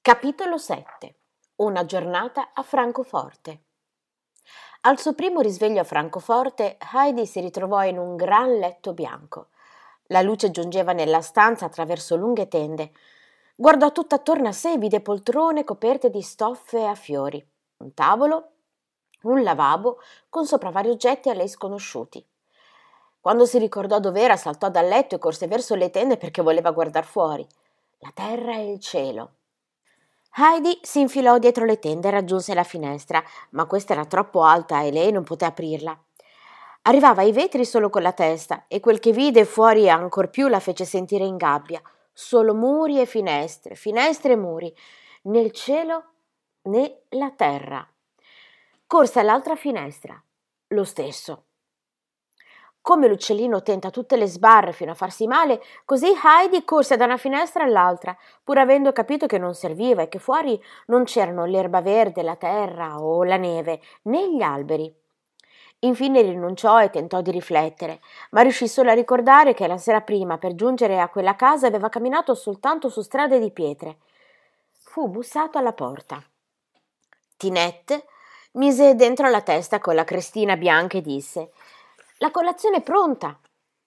Capitolo 7. Una giornata a Francoforte. Al suo primo risveglio a Francoforte, Heidi si ritrovò in un gran letto bianco. La luce giungeva nella stanza attraverso lunghe tende. Guardò tutto attorno a sé e vide poltrone coperte di stoffe a fiori, un tavolo, un lavabo con sopra vari oggetti a lei sconosciuti. Quando si ricordò dov'era, saltò dal letto e corse verso le tende perché voleva guardar fuori. La terra e il cielo. Heidi si infilò dietro le tende e raggiunse la finestra, ma questa era troppo alta e lei non poté aprirla. Arrivava ai vetri solo con la testa e quel che vide fuori ancor più la fece sentire in gabbia. Solo muri e finestre, finestre e muri, né il cielo né la terra. Corse all'altra finestra, lo stesso. Come l'uccellino tenta tutte le sbarre fino a farsi male, così Heidi corse da una finestra all'altra, pur avendo capito che non serviva e che fuori non c'erano l'erba verde, la terra o la neve, né gli alberi. Infine rinunciò e tentò di riflettere, ma riuscì solo a ricordare che la sera prima, per giungere a quella casa, aveva camminato soltanto su strade di pietre. Fu bussato alla porta. Tinette mise dentro la testa con la crestina bianca e disse: «La colazione è pronta!»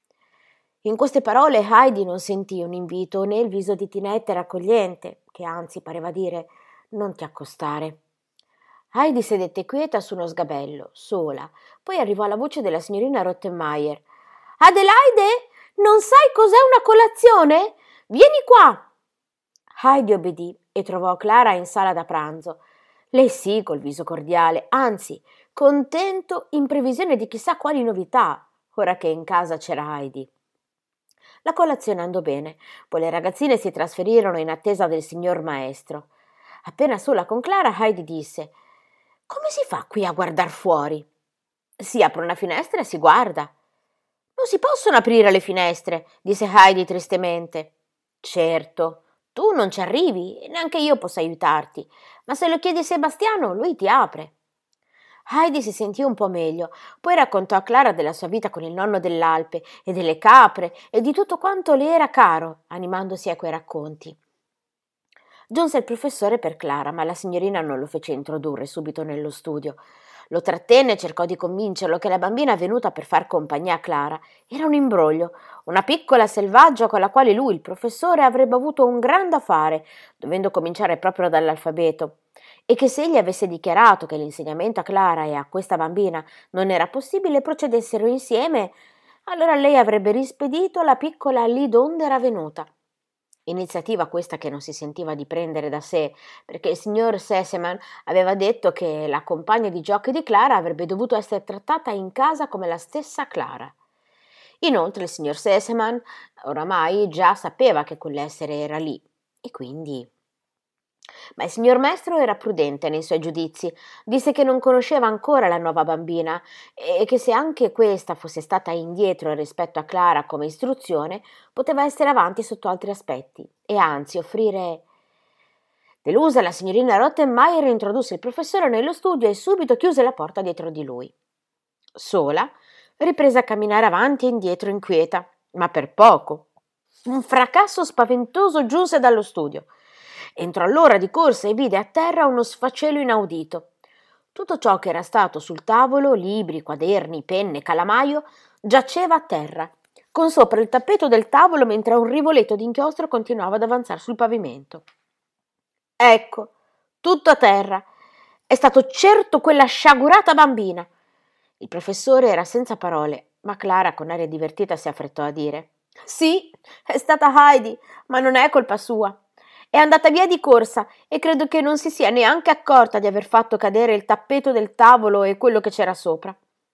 In queste parole Heidi non sentì un invito, né il viso di Tinette era accogliente, che anzi pareva dire: «Non ti accostare». Heidi sedette quieta su uno sgabello, sola. Poi arrivò la voce della signorina Rottenmeier. «Adelaide, non sai cos'è una colazione? Vieni qua!» Heidi obbedì e trovò Clara in sala da pranzo. Lei sì, col viso cordiale, anzi, contento in previsione di chissà quali novità, ora che in casa c'era Heidi. La colazione andò bene, poi le ragazzine si trasferirono in attesa del signor maestro. Appena sola con Clara, Heidi disse: «Come si fa qui a guardar fuori?» «Si apre una finestra e si guarda». «Non si possono aprire le finestre», disse Heidi tristemente. «Certo, tu non ci arrivi e neanche io posso aiutarti, ma se lo chiedi a Sebastiano, lui ti apre». Heidi si sentì un po' meglio, poi raccontò a Clara della sua vita con il nonno dell'Alpe e delle capre e di tutto quanto le era caro, animandosi a quei racconti. Giunse il professore per Clara, ma la signorina non lo fece introdurre subito nello studio. Lo trattenne e cercò di convincerlo che la bambina venuta per far compagnia a Clara era un imbroglio, una piccola selvaggia con la quale lui, il professore, avrebbe avuto un gran da fare, dovendo cominciare proprio dall'alfabeto, e che se egli avesse dichiarato che l'insegnamento a Clara e a questa bambina non era possibile procedessero insieme, allora lei avrebbe rispedito la piccola lì donde era venuta. Iniziativa questa che non si sentiva di prendere da sé, perché il signor Sesemann aveva detto che la compagna di giochi di Clara avrebbe dovuto essere trattata in casa come la stessa Clara. Inoltre il signor Sesemann oramai già sapeva che quell'essere era lì, e quindi... Ma il signor maestro era prudente nei suoi giudizi, disse che non conosceva ancora la nuova bambina e che se anche questa fosse stata indietro rispetto a Clara come istruzione, poteva essere avanti sotto altri aspetti e anzi offrire... Delusa, la signorina Rottenmeier introdusse il professore nello studio e subito chiuse la porta dietro di lui. Sola, riprese a camminare avanti e indietro inquieta, ma per poco. Un fracasso spaventoso giunse dallo studio. Entrò allora di corsa e vide a terra uno sfacelo inaudito. Tutto ciò che era stato sul tavolo, libri, quaderni, penne, calamaio, giaceva a terra, con sopra il tappeto del tavolo mentre un rivoletto d'inchiostro continuava ad avanzare sul pavimento. Ecco, tutto a terra. È stato certo quella sciagurata bambina. Il professore era senza parole, ma Clara con aria divertita si affrettò a dire: «Sì, è stata Heidi, ma non è colpa sua. È andata via di corsa e credo che non si sia neanche accorta di aver fatto cadere il tappeto del tavolo e quello che c'era sopra.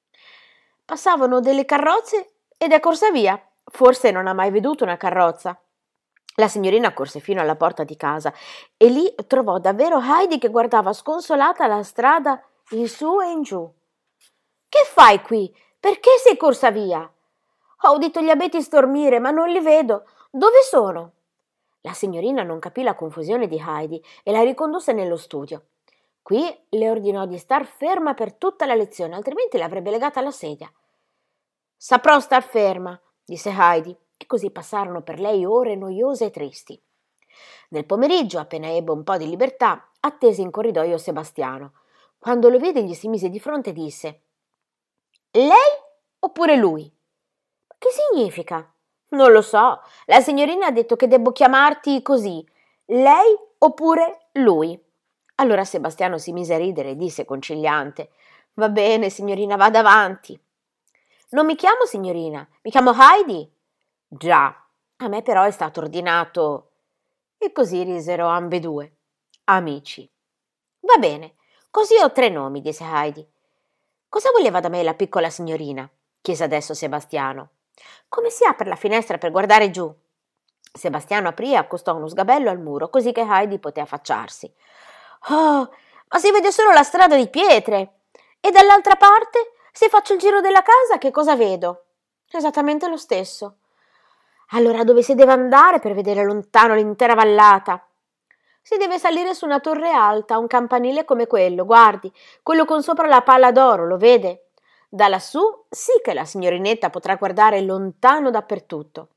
Passavano delle carrozze ed è corsa via. Forse non ha mai veduto una carrozza». La signorina corse fino alla porta di casa e lì trovò davvero Heidi che guardava sconsolata la strada in su e in giù. «Che fai qui? Perché sei corsa via?» «Ho udito gli abeti stormire, ma non li vedo. Dove sono?» La signorina non capì la confusione di Heidi e la ricondusse nello studio. Qui le ordinò di star ferma per tutta la lezione, altrimenti l'avrebbe legata alla sedia. «Saprò star ferma», disse Heidi, e così passarono per lei ore noiose e tristi. Nel pomeriggio, appena ebbe un po' di libertà, attese in corridoio Sebastiano. Quando lo vide gli si mise di fronte e disse: «Lei oppure lui?» «Che significa?» «Non lo so. La signorina ha detto che debbo chiamarti così. Lei oppure lui?» Allora Sebastiano si mise a ridere e disse conciliante: «Va bene, signorina, vada avanti». «Non mi chiamo signorina, mi chiamo Heidi». «Già, a me però è stato ordinato». E così risero ambedue. Amici. «Va bene, così ho 3 nomi», disse Heidi. «Cosa voleva da me la piccola signorina?» chiese adesso Sebastiano. «Come si apre la finestra per guardare giù?» Sebastiano aprì e accostò uno sgabello al muro, così che Heidi poté affacciarsi. «Oh, ma si vede solo la strada di pietre! E dall'altra parte, se faccio il giro della casa, che cosa vedo?» «Esattamente lo stesso». «Allora dove si deve andare per vedere lontano l'intera vallata?» «Si deve salire su una torre alta, un campanile come quello, guardi, quello con sopra la palla d'oro, lo vede? Da lassù sì che la signorinetta potrà guardare lontano dappertutto».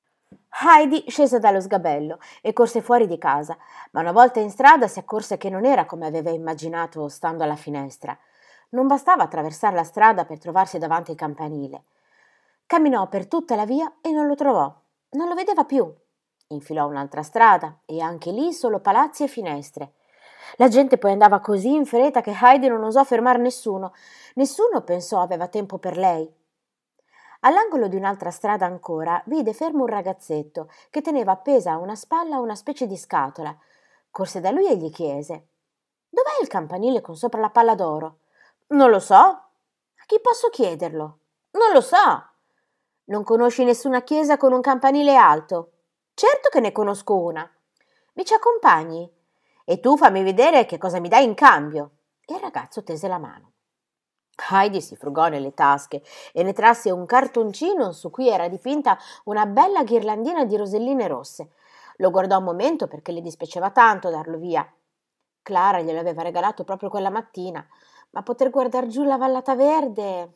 Heidi scese dallo sgabello e corse fuori di casa, ma una volta in strada si accorse che non era come aveva immaginato stando alla finestra. Non bastava attraversare la strada per trovarsi davanti il campanile. Camminò per tutta la via e non lo trovò. Non lo vedeva più. Infilò un'altra strada e anche lì solo palazzi e finestre. La gente poi andava così in fretta che Heidi non osò fermare nessuno. Nessuno pensò aveva tempo per lei. All'angolo di un'altra strada ancora vide fermo un ragazzetto che teneva appesa a una spalla una specie di scatola. Corse da lui e gli chiese: «Dov'è il campanile con sopra la palla d'oro?» «Non lo so». «A chi posso chiederlo?» «Non lo so». «Non conosci nessuna chiesa con un campanile alto?» «Certo che ne conosco una». «Mi ci accompagni?» «E tu fammi vedere che cosa mi dai in cambio». E il ragazzo tese la mano. Heidi si frugò nelle tasche e ne trasse un cartoncino su cui era dipinta una bella ghirlandina di roselline rosse. Lo guardò un momento perché le dispiaceva tanto darlo via. Clara glielo aveva regalato proprio quella mattina, ma poter guardar giù la vallata verde...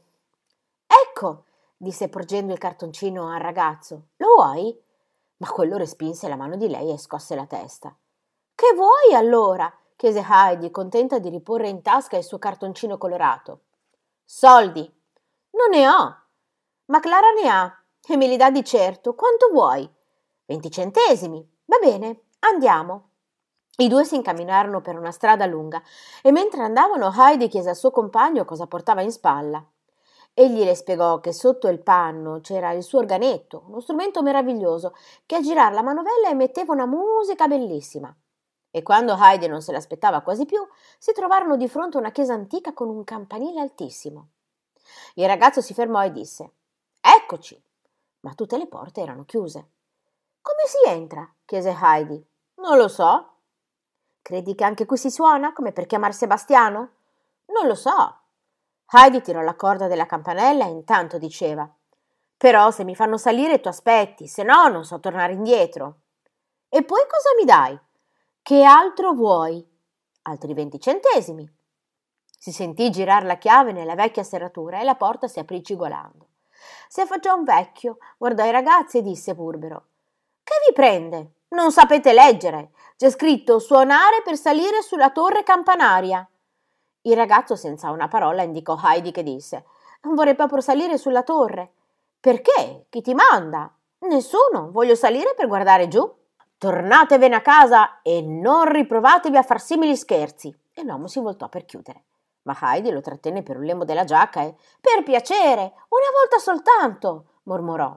«Ecco!» disse porgendo il cartoncino al ragazzo. «Lo vuoi?» Ma quello respinse la mano di lei e scosse la testa. «Che vuoi allora?» chiese Heidi, contenta di riporre in tasca il suo cartoncino colorato. «Soldi». «Non ne ho». «Ma Clara ne ha e me li dà di certo. Quanto vuoi?» «20 centesimi». «Va bene, andiamo». I due si incamminarono per una strada lunga e mentre andavano Heidi chiese al suo compagno cosa portava in spalla. Egli le spiegò che sotto il panno c'era il suo organetto, uno strumento meraviglioso che a girar la manovella emetteva una musica bellissima. E quando Heidi non se l'aspettava quasi più, si trovarono di fronte a una chiesa antica con un campanile altissimo. Il ragazzo si fermò e disse: «Eccoci!» Ma tutte le porte erano chiuse. «Come si entra?» chiese Heidi. «Non lo so». «Credi che anche qui si suona, come per chiamare Sebastiano?» «Non lo so». Heidi tirò la corda della campanella e intanto diceva: «Però se mi fanno salire tu aspetti, se no non so tornare indietro». «E poi cosa mi dai?» «Che altro vuoi?» «Altri 20 centesimi». Si sentì girar la chiave nella vecchia serratura e la porta si aprì cigolando. Si affacciò un vecchio, guardò i ragazzi e disse burbero: «Che vi prende? Non sapete leggere? C'è scritto suonare per salire sulla torre campanaria». Il ragazzo senza una parola indicò Heidi che disse: «Non vorrei proprio salire sulla torre». «Perché? Chi ti manda?» «Nessuno, voglio salire per guardare giù». «Tornatevene a casa e non riprovatevi a far simili scherzi». E l'uomo si voltò per chiudere. Ma Heidi lo trattenne per un lembo della giacca e «Per piacere, una volta soltanto», mormorò.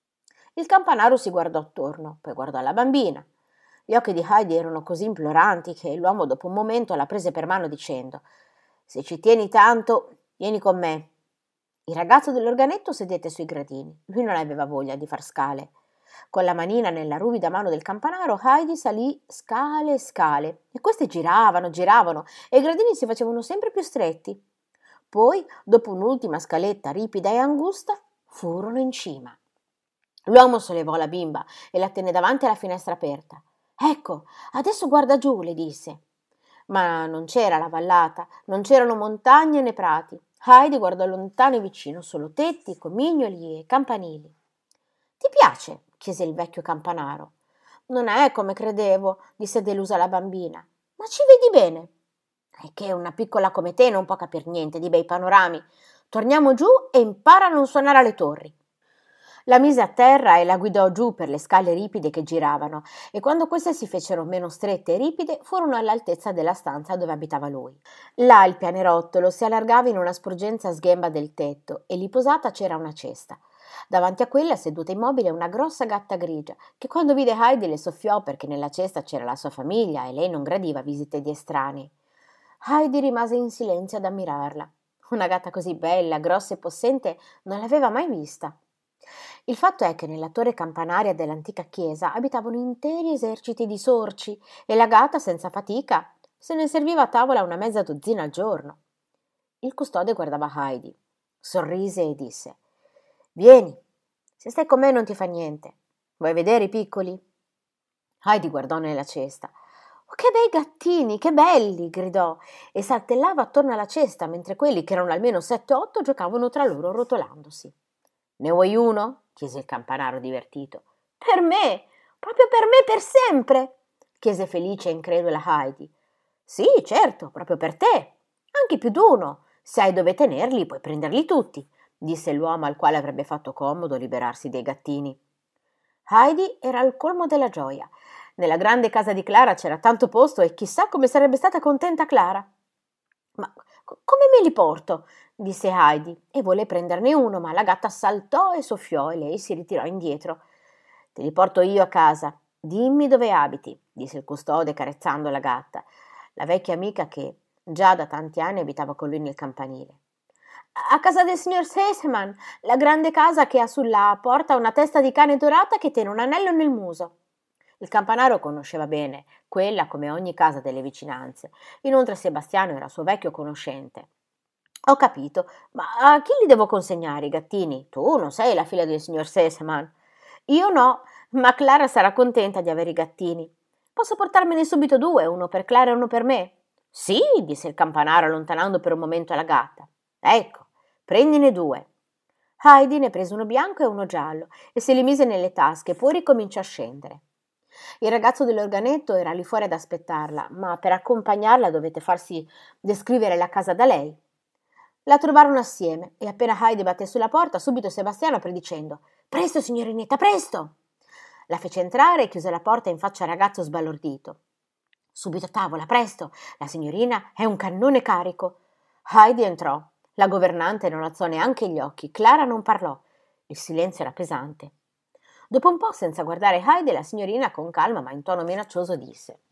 Il campanaro si guardò attorno, poi guardò la bambina. Gli occhi di Heidi erano così imploranti che l'uomo dopo un momento la prese per mano dicendo: «Se ci tieni tanto, vieni con me». Il ragazzo dell'organetto sedette sui gradini. Lui non aveva voglia di far scale. Con la manina nella ruvida mano del campanaro, Heidi salì scale e scale, e queste giravano, giravano, e i gradini si facevano sempre più stretti. Poi, dopo un'ultima scaletta ripida e angusta, furono in cima. L'uomo sollevò la bimba e la tenne davanti alla finestra aperta. «Ecco, adesso guarda giù», le disse. Ma non c'era la vallata, non c'erano montagne né prati. Heidi guardò lontano e vicino solo tetti, comignoli e campanili. «Ti piace?» chiese il vecchio campanaro. Non è come credevo, disse delusa la bambina. Ma ci vedi bene? È che una piccola come te non può capir niente di bei panorami. Torniamo giù e impara a non suonare alle torri. La mise a terra e la guidò giù per le scale ripide che giravano, e quando queste si fecero meno strette e ripide, furono all'altezza della stanza dove abitava lui. Là il pianerottolo si allargava in una sporgenza a sghemba del tetto, e lì posata c'era una cesta. Davanti a quella, seduta immobile, una grossa gatta grigia, che quando vide Heidi le soffiò perché nella cesta c'era la sua famiglia e lei non gradiva visite di estranei. Heidi rimase in silenzio ad ammirarla. Una gatta così bella, grossa e possente non l'aveva mai vista. Il fatto è che nella torre campanaria dell'antica chiesa abitavano interi eserciti di sorci e la gatta, senza fatica, se ne serviva a tavola una mezza dozzina al giorno. Il custode guardava Heidi, sorrise e disse: «Vieni, se stai con me non ti fa niente. Vuoi vedere i piccoli?» Heidi guardò nella cesta. «Oh, che bei gattini, che belli!» gridò e saltellava attorno alla cesta mentre quelli, che erano almeno 7 o 8, giocavano tra loro rotolandosi. «Ne vuoi uno?» chiese il campanaro divertito. «Per me! Proprio per me per sempre!» chiese felice e incredula Heidi. «Sì, certo, proprio per te! Anche più d'uno! Se hai dove tenerli, puoi prenderli tutti!» disse l'uomo al quale avrebbe fatto comodo liberarsi dei gattini. Heidi era al colmo della gioia. Nella grande casa di Clara c'era tanto posto e chissà come sarebbe stata contenta Clara. «Ma come me li porto?» disse Heidi e volle prenderne uno, ma la gatta saltò e soffiò e lei si ritirò indietro. «Te li porto io a casa. Dimmi dove abiti», disse il custode carezzando la gatta, la vecchia amica che già da tanti anni abitava con lui nel campanile. «A casa del signor Sesemann, la grande casa che ha sulla porta una testa di cane dorata che tiene un anello nel muso». Il campanaro conosceva bene quella come ogni casa delle vicinanze. Inoltre Sebastiano era suo vecchio conoscente. «Ho capito, ma a chi li devo consegnare i gattini? Tu non sei la figlia del signor Sesemann». «Io no, ma Clara sarà contenta di avere i gattini. Posso portarmene subito 2, uno per Clara e uno per me?» «Sì», disse il campanaro allontanando per un momento la gatta. «Ecco, prendine 2». Heidi ne prese uno bianco e uno giallo e se li mise nelle tasche, poi ricominciò a scendere. Il ragazzo dell'organetto era lì fuori ad aspettarla, ma per accompagnarla dovette farsi descrivere la casa da lei. La trovarono assieme e appena Heidi batté sulla porta, subito Sebastiano aprì dicendo: «Presto, signorinetta, presto!» La fece entrare e chiuse la porta in faccia al ragazzo sbalordito. «Subito a tavola, presto! La signorina è un cannone carico!» Heidi entrò. La governante non alzò neanche gli occhi. Clara non parlò. Il silenzio era pesante. Dopo un po', senza guardare Heidi, la signorina con calma ma in tono minaccioso disse: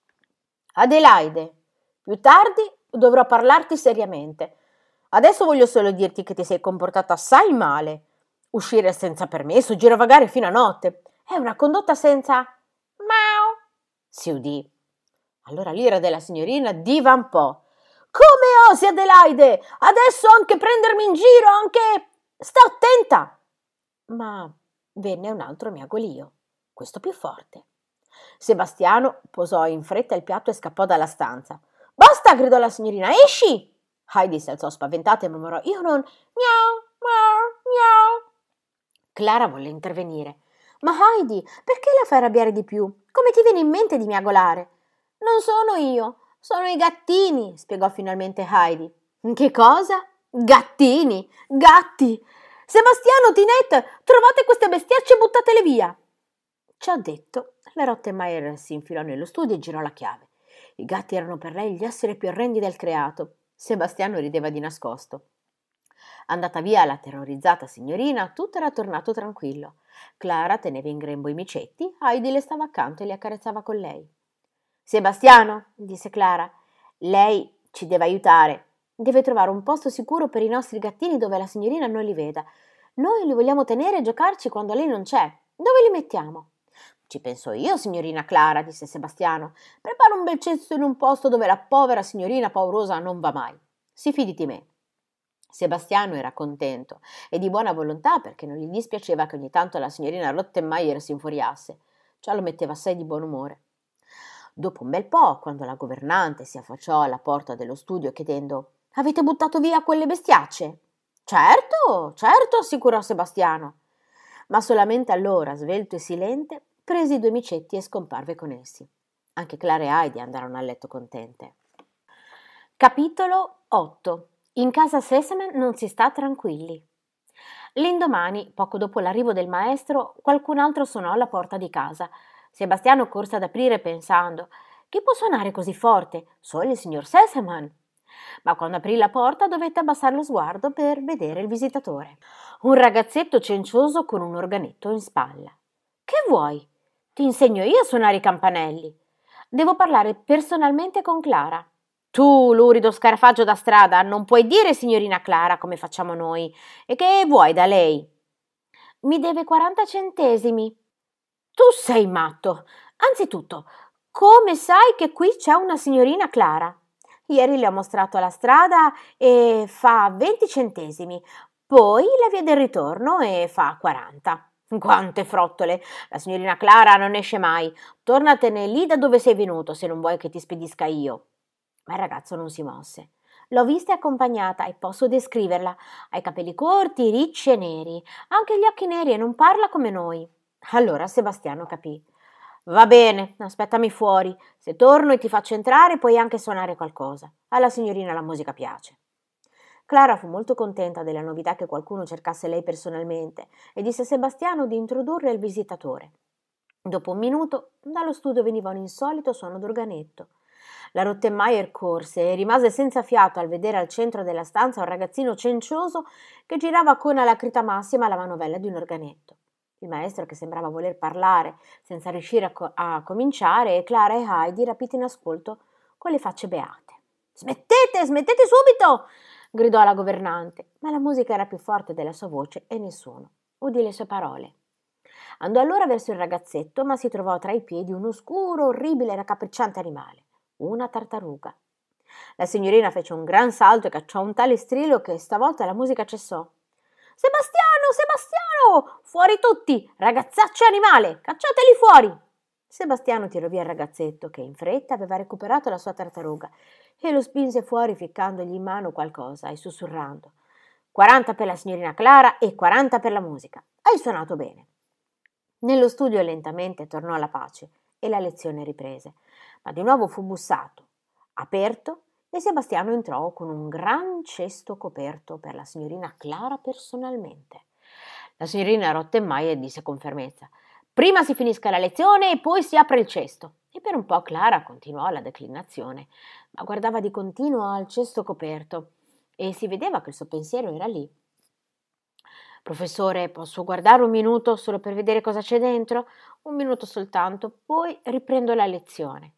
«Adelaide, più tardi dovrò parlarti seriamente. Adesso voglio solo dirti che ti sei comportata assai male. Uscire senza permesso, girovagare fino a notte. È una condotta senza...» «Miau!» si udì. Allora l'ira della signorina divampò. «Come osi, Adelaide? Adesso anche prendermi in giro, anche... Sta attenta!» Ma venne un altro miagolio, questo più forte. Sebastiano posò in fretta il piatto e scappò dalla stanza. «Basta!» gridò la signorina. «Esci!» Heidi si alzò spaventata e mormorò: «Io non...» «Miau, miau, miau!» Clara volle intervenire. «Ma Heidi, perché la fai arrabbiare di più? Come ti viene in mente di miagolare?» «Non sono io, sono i gattini», spiegò finalmente Heidi. «Che cosa? Gattini? Gatti? Sebastiano, Tinette, trovate queste bestiacce e buttatele via!» Ciò detto, la Rottenmeier si infilò nello studio e girò la chiave. I gatti erano per lei gli esseri più orrendi del creato. Sebastiano rideva di nascosto. Andata via la terrorizzata signorina, tutto era tornato tranquillo. Clara teneva in grembo i micetti, Heidi le stava accanto e li accarezzava con lei. «Sebastiano», disse Clara, «lei ci deve aiutare. Deve trovare un posto sicuro per i nostri gattini dove la signorina non li veda. Noi li vogliamo tenere e giocarci quando lei non c'è. Dove li mettiamo?» «Ci penso io, signorina Clara», disse Sebastiano. «Prepara un bel cesto in un posto dove la povera signorina paurosa non va mai. Si fidi di me». Sebastiano era contento e di buona volontà perché non gli dispiaceva che ogni tanto la signorina Rottenmeier si infuriasse. Ciò lo metteva assai di buon umore. Dopo un bel po', quando la governante si affacciò alla porta dello studio chiedendo: «Avete buttato via quelle bestiacce?» «Certo, certo», assicurò Sebastiano. Ma solamente allora, svelto e silente, prese i 2 micetti e scomparve con essi. Anche Clara e Heidi andarono a letto contente. Capitolo 8. In casa Sesemann non si sta tranquilli. L'indomani, poco dopo l'arrivo del maestro, qualcun altro suonò alla porta di casa. Sebastiano corse ad aprire pensando: chi può suonare così forte? Solo il signor Sesemann. Ma quando aprì la porta dovette abbassare lo sguardo per vedere il visitatore. Un ragazzetto cencioso con un organetto in spalla. Che vuoi? Ti insegno io a suonare i campanelli. Devo parlare personalmente con Clara. Tu, lurido scarafaggio da strada, non puoi dire signorina Clara come facciamo noi. E che vuoi da lei? Mi deve 40 centesimi. Tu sei matto. Anzitutto, come sai che qui c'è una signorina Clara? Ieri le ho mostrato la strada e fa 20 centesimi, poi la via del ritorno e fa 40. Quante frottole! La signorina Clara non esce mai. Tornatene lì da dove sei venuto se non vuoi che ti spedisca io. Ma il ragazzo non si mosse. L'ho vista accompagnata e posso descriverla. Ha i capelli corti, ricci e neri, anche gli occhi neri e non parla come noi. Allora Sebastiano capì. Va bene, aspettami fuori. Se torno e ti faccio entrare puoi anche suonare qualcosa. Alla signorina la musica piace. Clara fu molto contenta della novità che qualcuno cercasse lei personalmente e disse a Sebastiano di introdurre il visitatore. Dopo un minuto, dallo studio veniva un insolito suono d'organetto. La Rottenmeier corse e rimase senza fiato al vedere al centro della stanza un ragazzino cencioso che girava con alacrità massima la manovella di un organetto. Il maestro, che sembrava voler parlare senza riuscire a cominciare, e Clara e Heidi rapite in ascolto con le facce beate. Smettete subito! Gridò la governante, ma la musica era più forte della sua voce e nessuno udì le sue parole. Andò allora verso il ragazzetto, ma si trovò tra i piedi un oscuro, orribile e raccapricciante animale, una tartaruga. La signorina fece un gran salto e cacciò un tale strillo che stavolta la musica cessò. Sebastiano, Sebastiano! Fuori tutti! Ragazzaccio animale! Cacciateli fuori! Sebastiano tirò via il ragazzetto, che in fretta aveva recuperato la sua tartaruga, e lo spinse fuori ficcandogli in mano qualcosa e sussurrando: 40 per la signorina Clara e 40 per la musica. Hai suonato bene. Nello studio lentamente tornò la pace e la lezione riprese, ma di nuovo fu bussato, aperto, e Sebastiano entrò con un gran cesto coperto per la signorina Clara personalmente. La signorina Rottenmeier disse con fermezza: prima si finisca la lezione e poi si apre il cesto. E per un po' Clara continuò la declinazione, ma guardava di continuo al cesto coperto e si vedeva che il suo pensiero era lì. Professore, posso guardare un minuto solo per vedere cosa c'è dentro? Un minuto soltanto, poi riprendo la lezione.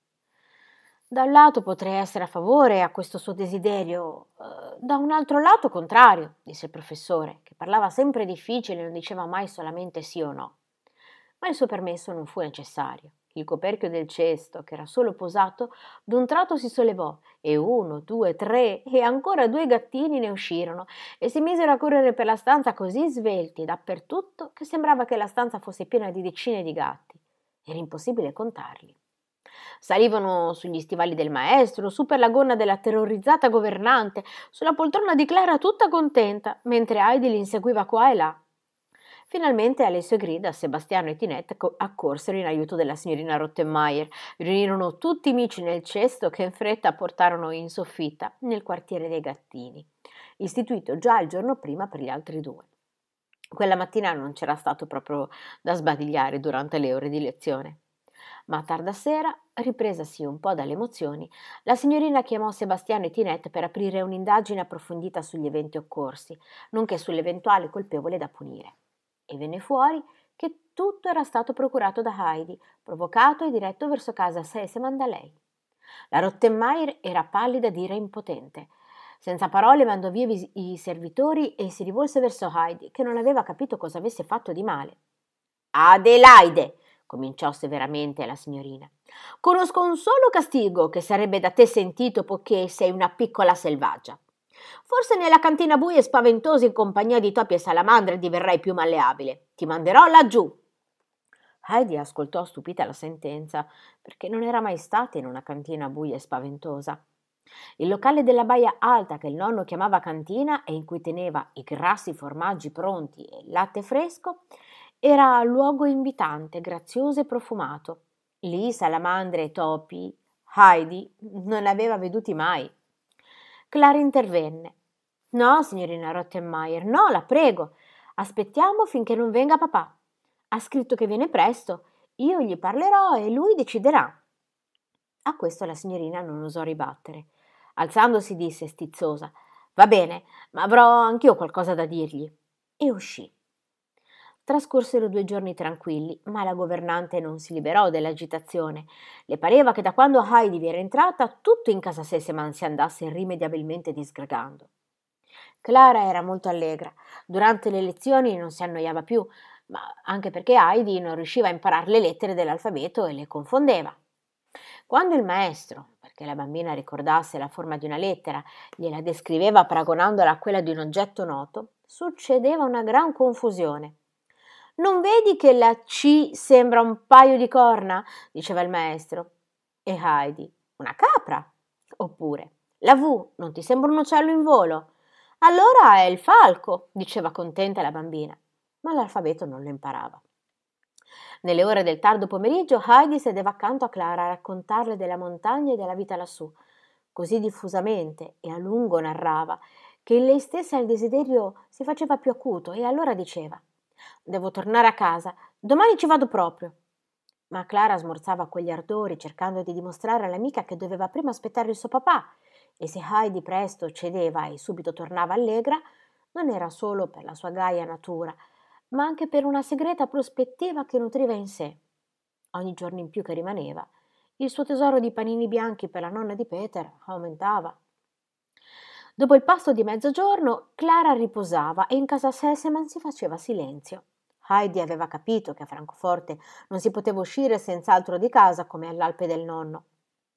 Da un lato potrei essere a favore a questo suo desiderio, da un altro lato contrario, disse il professore, che parlava sempre difficile e non diceva mai solamente sì o no. Ma il suo permesso non fu necessario. Il coperchio del cesto, che era solo posato, d'un tratto si sollevò e 1, 2, 3 e ancora 2 gattini ne uscirono e si misero a correre per la stanza così svelti dappertutto che sembrava che la stanza fosse piena di decine di gatti. Era impossibile contarli. Salivano sugli stivali del maestro, su per la gonna della terrorizzata governante, sulla poltrona di Clara tutta contenta, mentre Heidi li inseguiva qua e là. Finalmente Alessio e Grida, Sebastiano e Tinette accorsero in aiuto della signorina Rottenmeier, riunirono tutti i mici nel cesto che in fretta portarono in soffitta nel quartiere dei gattini, istituito già il giorno prima per gli altri 2. Quella mattina non c'era stato proprio da sbadigliare durante le ore di lezione. Ma a tarda sera, ripresasi un po' dalle emozioni, la signorina chiamò Sebastiano e Tinette per aprire un'indagine approfondita sugli eventi occorsi, nonché sull'eventuale colpevole da punire. E venne fuori che tutto era stato procurato da Heidi, provocato e diretto verso casa Sesemann da lei. La Rottenmeier era pallida d'ira e impotente. Senza parole mandò via i servitori e si rivolse verso Heidi, che non aveva capito cosa avesse fatto di male. Adelaide, cominciò severamente la signorina, conosco un solo castigo che sarebbe da te sentito poiché sei una piccola selvaggia. Forse nella cantina buia e spaventosa in compagnia di topi e salamandre diverrai più malleabile. Ti manderò laggiù. Heidi ascoltò stupita la sentenza, perché non era mai stata in una cantina buia e spaventosa. Il locale della baia alta che il nonno chiamava cantina e in cui teneva i grassi formaggi pronti e il latte fresco Era luogo invitante, grazioso e profumato. Lì salamandre e topi Heidi non aveva veduti mai. Clara intervenne. No, signorina Rottenmeier, no, la prego. Aspettiamo finché non venga papà. Ha scritto che viene presto. Io gli parlerò e lui deciderà. A questo la signorina non osò ribattere. Alzandosi disse stizzosa: Va bene, ma avrò anch'io qualcosa da dirgli. E uscì. Trascorsero 2 giorni tranquilli, ma la governante non si liberò dell'agitazione. Le pareva che da quando Heidi vi era entrata tutto in casa Sesemann si andasse irrimediabilmente disgregando. Clara era molto allegra. Durante le lezioni non si annoiava più, ma anche perché Heidi non riusciva a imparare le lettere dell'alfabeto e le confondeva. Quando il maestro, perché la bambina ricordasse la forma di una lettera, gliela descriveva paragonandola a quella di un oggetto noto, succedeva una gran confusione. «Non vedi che la C sembra un paio di corna?» diceva il maestro. E Heidi: «Una capra?» Oppure «La V non ti sembra un uccello in volo?» «Allora è il falco», diceva contenta la bambina, ma l'alfabeto non lo imparava. Nelle ore del tardo pomeriggio Heidi sedeva accanto a Clara a raccontarle della montagna e della vita lassù. Così diffusamente e a lungo narrava che in lei stessa il desiderio si faceva più acuto e allora diceva: «Devo tornare a casa, domani ci vado proprio». Ma Clara smorzava quegli ardori cercando di dimostrare all'amica che doveva prima aspettare il suo papà, e se Heidi presto cedeva e subito tornava allegra, non era solo per la sua gaia natura, ma anche per una segreta prospettiva che nutriva in sé. Ogni giorno in più che rimaneva, il suo tesoro di panini bianchi per la nonna di Peter aumentava. Dopo il pasto di mezzogiorno, Clara riposava e in casa Sesemann si faceva silenzio. Heidi aveva capito che a Francoforte non si poteva uscire senz'altro di casa come all'Alpe del nonno.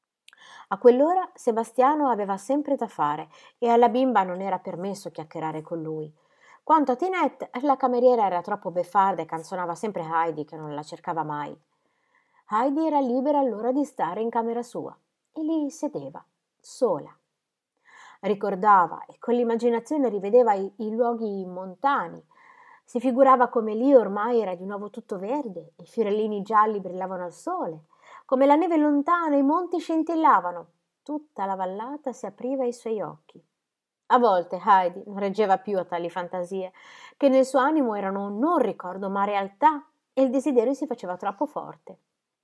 A quell'ora Sebastiano aveva sempre da fare e alla bimba non era permesso chiacchierare con lui. Quanto a Tinette, la cameriera era troppo beffarda e canzonava sempre Heidi che non la cercava mai. Heidi era libera allora di stare in camera sua e lì sedeva, sola. Ricordava e con l'immaginazione rivedeva i luoghi montani. Si figurava come lì ormai era di nuovo tutto verde, i fiorellini gialli brillavano al sole, come la neve lontana e i monti scintillavano. Tutta la vallata si apriva ai suoi occhi. A volte Heidi non reggeva più a tali fantasie, che nel suo animo erano non ricordo ma realtà, e il desiderio si faceva troppo forte.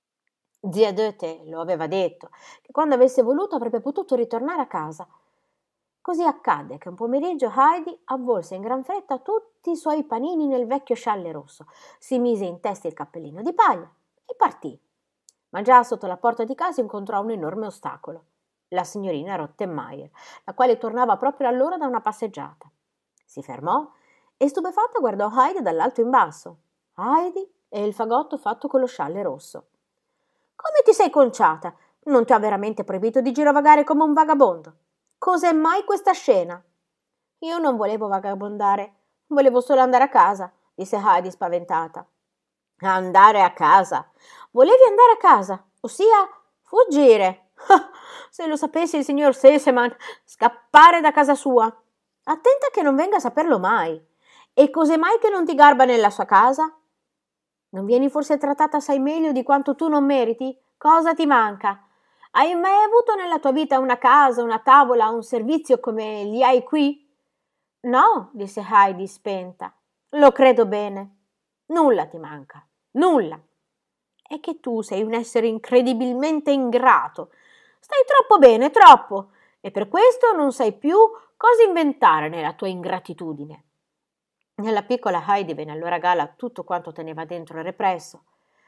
Zia Goethe lo aveva detto, che quando avesse voluto avrebbe potuto ritornare a casa. Così accadde che un pomeriggio Heidi avvolse in gran fretta tutti i suoi panini nel vecchio scialle rosso, si mise in testa il cappellino di paglia e partì. Ma già sotto la porta di casa incontrò un enorme ostacolo: la signorina Rottenmeier, la quale tornava proprio allora da una passeggiata. Si fermò e stupefatta guardò Heidi dall'alto in basso. Heidi e il fagotto fatto con lo scialle rosso. «Come ti sei conciata? Non ti ho veramente proibito di girovagare come un vagabondo? Cos'è mai questa scena?» «Io non volevo vagabondare, volevo solo andare a casa», disse Heidi spaventata. «Andare a casa? Volevi andare a casa, ossia fuggire? Se lo sapesse il signor Sesemann, scappare da casa sua. Attenta che non venga a saperlo mai. E cos'è mai che non ti garba nella sua casa? Non vieni forse trattata assai meglio di quanto tu non meriti? Cosa ti manca? Hai mai avuto nella tua vita una casa, una tavola, un servizio come li hai qui?» «No», disse Heidi spenta. «Lo credo bene. Nulla ti manca, nulla. È che tu sei un essere incredibilmente ingrato. Stai troppo bene, troppo, e per questo non sai più cosa inventare nella tua ingratitudine». Nella piccola Heidi venne allora a galla tutto quanto teneva dentro represso.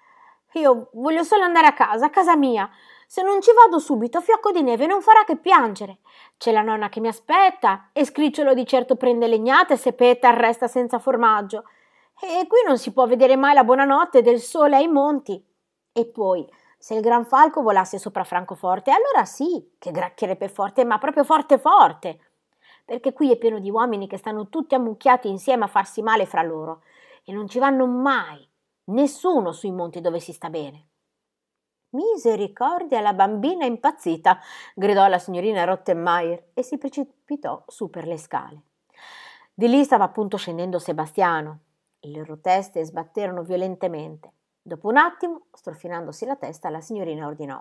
«Io voglio solo andare a casa mia. Se non ci vado subito, Fiocco di Neve non farà che piangere. C'è la nonna che mi aspetta e Scricciolo di certo prende legnate se Peter resta senza formaggio. E qui non si può vedere mai la buonanotte del sole ai monti. E poi, se il gran falco volasse sopra Francoforte, allora sì, che gracchierebbe forte, ma proprio forte forte. Perché qui è pieno di uomini che stanno tutti ammucchiati insieme a farsi male fra loro e non ci vanno mai, nessuno sui monti dove si sta bene». «Misericordia, la bambina è impazzita», gridò la signorina Rottenmeier e si precipitò su per le scale. Di lì stava appunto scendendo Sebastiano. Le loro teste sbatterono violentemente. Dopo un attimo, strofinandosi la testa, la signorina ordinò: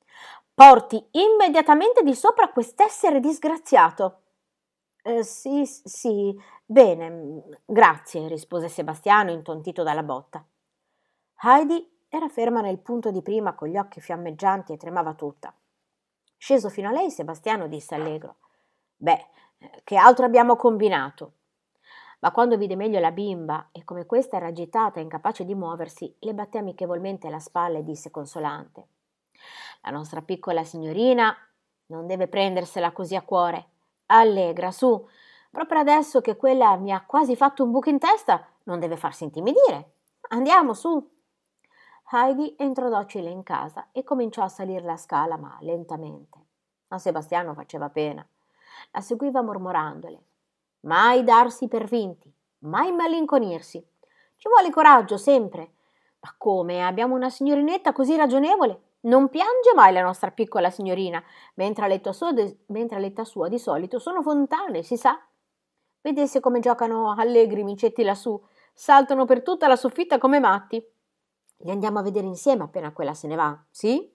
«Porti immediatamente di sopra quest'essere disgraziato!» Sì, sì, bene, grazie», rispose Sebastiano, intontito dalla botta. Heidi era ferma nel punto di prima, con gli occhi fiammeggianti, e tremava tutta. Sceso fino a lei, Sebastiano disse allegro: «Beh, che altro abbiamo combinato?» Ma quando vide meglio la bimba e come questa era agitata e incapace di muoversi, le batté amichevolmente la spalla e disse consolante: «La nostra piccola signorina non deve prendersela così a cuore. Allegra, su, proprio adesso che quella mi ha quasi fatto un buco in testa, non deve farsi intimidire. Andiamo, su!» Heidi entrò docile in casa e cominciò a salire la scala, ma lentamente. A Sebastiano faceva pena. La seguiva mormorandole: «Mai darsi per vinti, mai malinconirsi. Ci vuole coraggio sempre. Ma come, abbiamo una signorinetta così ragionevole? Non piange mai la nostra piccola signorina, mentre all'età sua di solito sono fontane, si sa. Vedesse come giocano allegri i micetti lassù, saltano per tutta la soffitta come matti. Li andiamo a vedere insieme appena quella se ne va, sì?»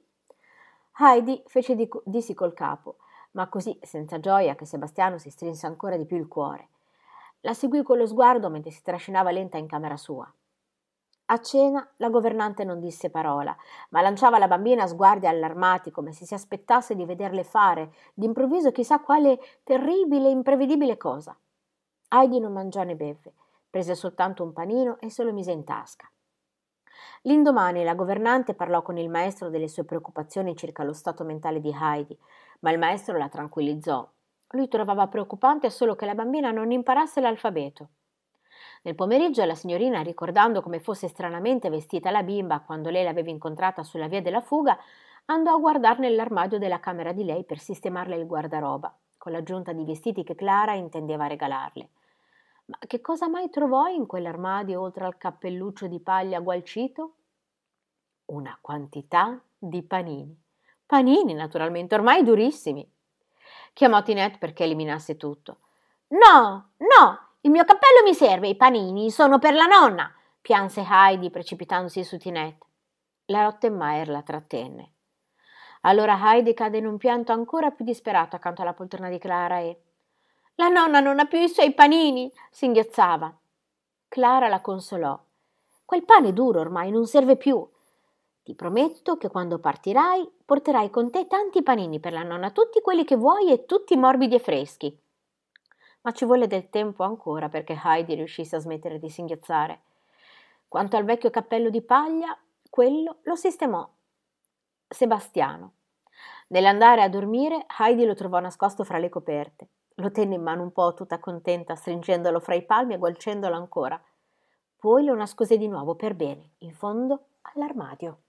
Heidi fece di sì col capo, ma così senza gioia che Sebastiano si strinse ancora di più il cuore. La seguì con lo sguardo mentre si trascinava lenta in camera sua. A cena la governante non disse parola, ma lanciava la bambina sguardi allarmati, come se si aspettasse di vederle fare d'improvviso chissà quale terribile e imprevedibile cosa. Heidi non mangiò né bevve, prese soltanto un panino e se lo mise in tasca. L'indomani la governante parlò con il maestro delle sue preoccupazioni circa lo stato mentale di Heidi, ma il maestro la tranquillizzò. Lui trovava preoccupante solo che la bambina non imparasse l'alfabeto. Nel pomeriggio la signorina, ricordando come fosse stranamente vestita la bimba quando lei l'aveva incontrata sulla via della fuga, andò a guardar nell'armadio della camera di lei per sistemarle il guardaroba, con l'aggiunta di vestiti che Clara intendeva regalarle. Ma che cosa mai trovò in quell'armadio oltre al cappelluccio di paglia gualcito? Una quantità di panini. Panini, naturalmente, ormai durissimi. Chiamò Tinette perché eliminasse tutto. «No, no, il mio cappello mi serve, i panini sono per la nonna!» pianse Heidi precipitandosi su Tinette. La Rottenmeier la trattenne. Allora Heidi cadde in un pianto ancora più disperato accanto alla poltrona di Clara e «La nonna non ha più i suoi panini!» singhiozzava. Clara la consolò. «Quel pane duro ormai non serve più. Ti prometto che quando partirai porterai con te tanti panini per la nonna, tutti quelli che vuoi e tutti morbidi e freschi.» Ma ci volle del tempo ancora perché Heidi riuscisse a smettere di singhiozzare. Quanto al vecchio cappello di paglia, quello lo sistemò Sebastiano. Nell'andare a dormire, Heidi lo trovò nascosto fra le coperte. Lo tenne in mano un po' tutta contenta, stringendolo fra i palmi e gualcendolo ancora. Poi lo nascose di nuovo per bene, in fondo all'armadio.